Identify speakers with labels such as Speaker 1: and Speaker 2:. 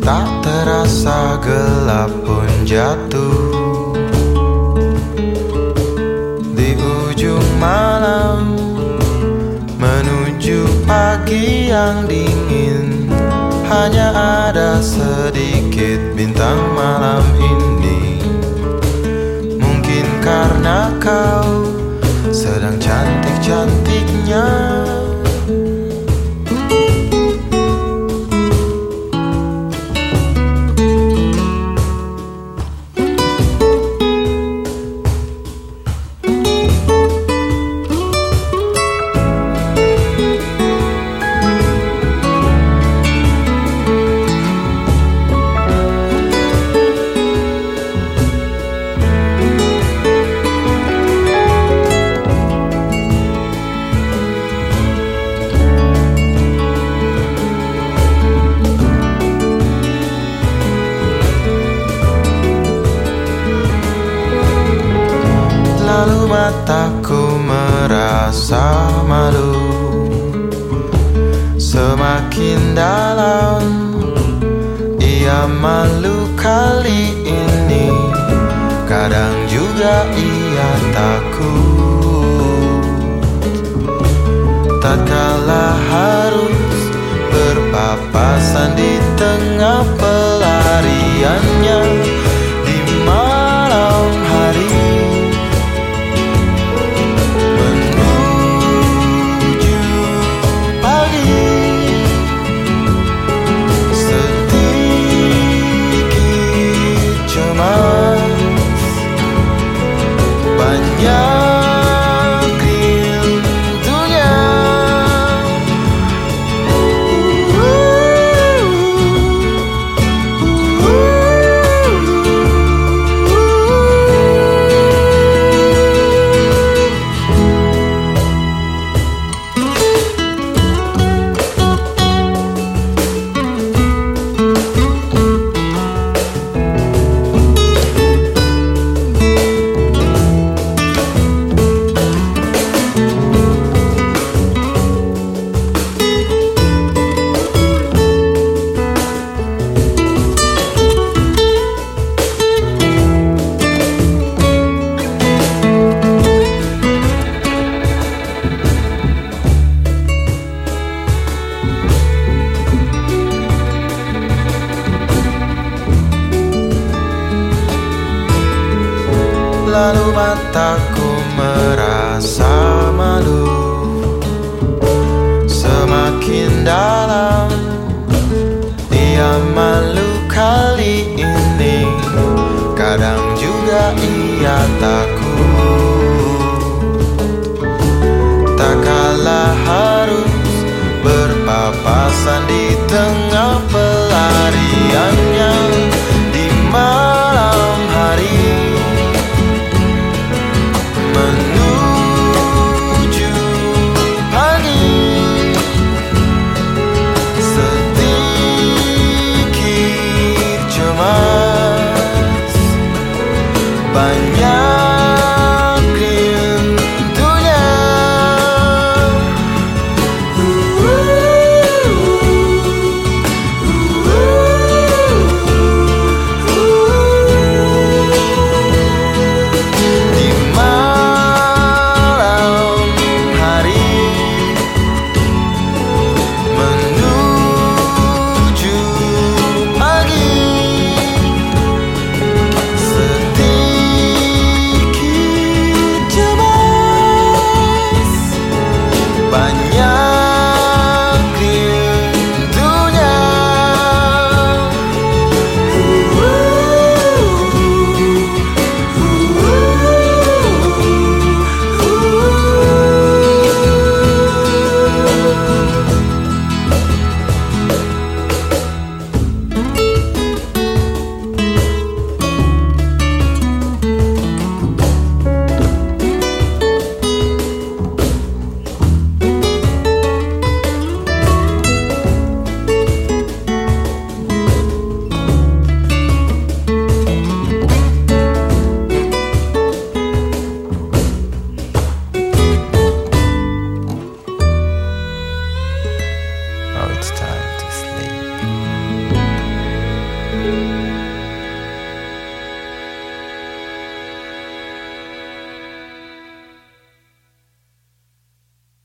Speaker 1: Tak terasa gelap pun jatuh di ujung malam menuju pagi yang dingin. Hanya ada sedikit bintang malam ini. Mungkin karena kau sedang cantik-cantiknya. Lalu mataku merasa malu, semakin dalam ia malu kali ini. Kadang juga ia takut tatkala harus berpapasan di tengah pelariannya di malam hari. Lalu mataku merasa malu, semakin dalam ia malu kali ini. Kadang juga ia takut tak kalah harus berpapasan di tengah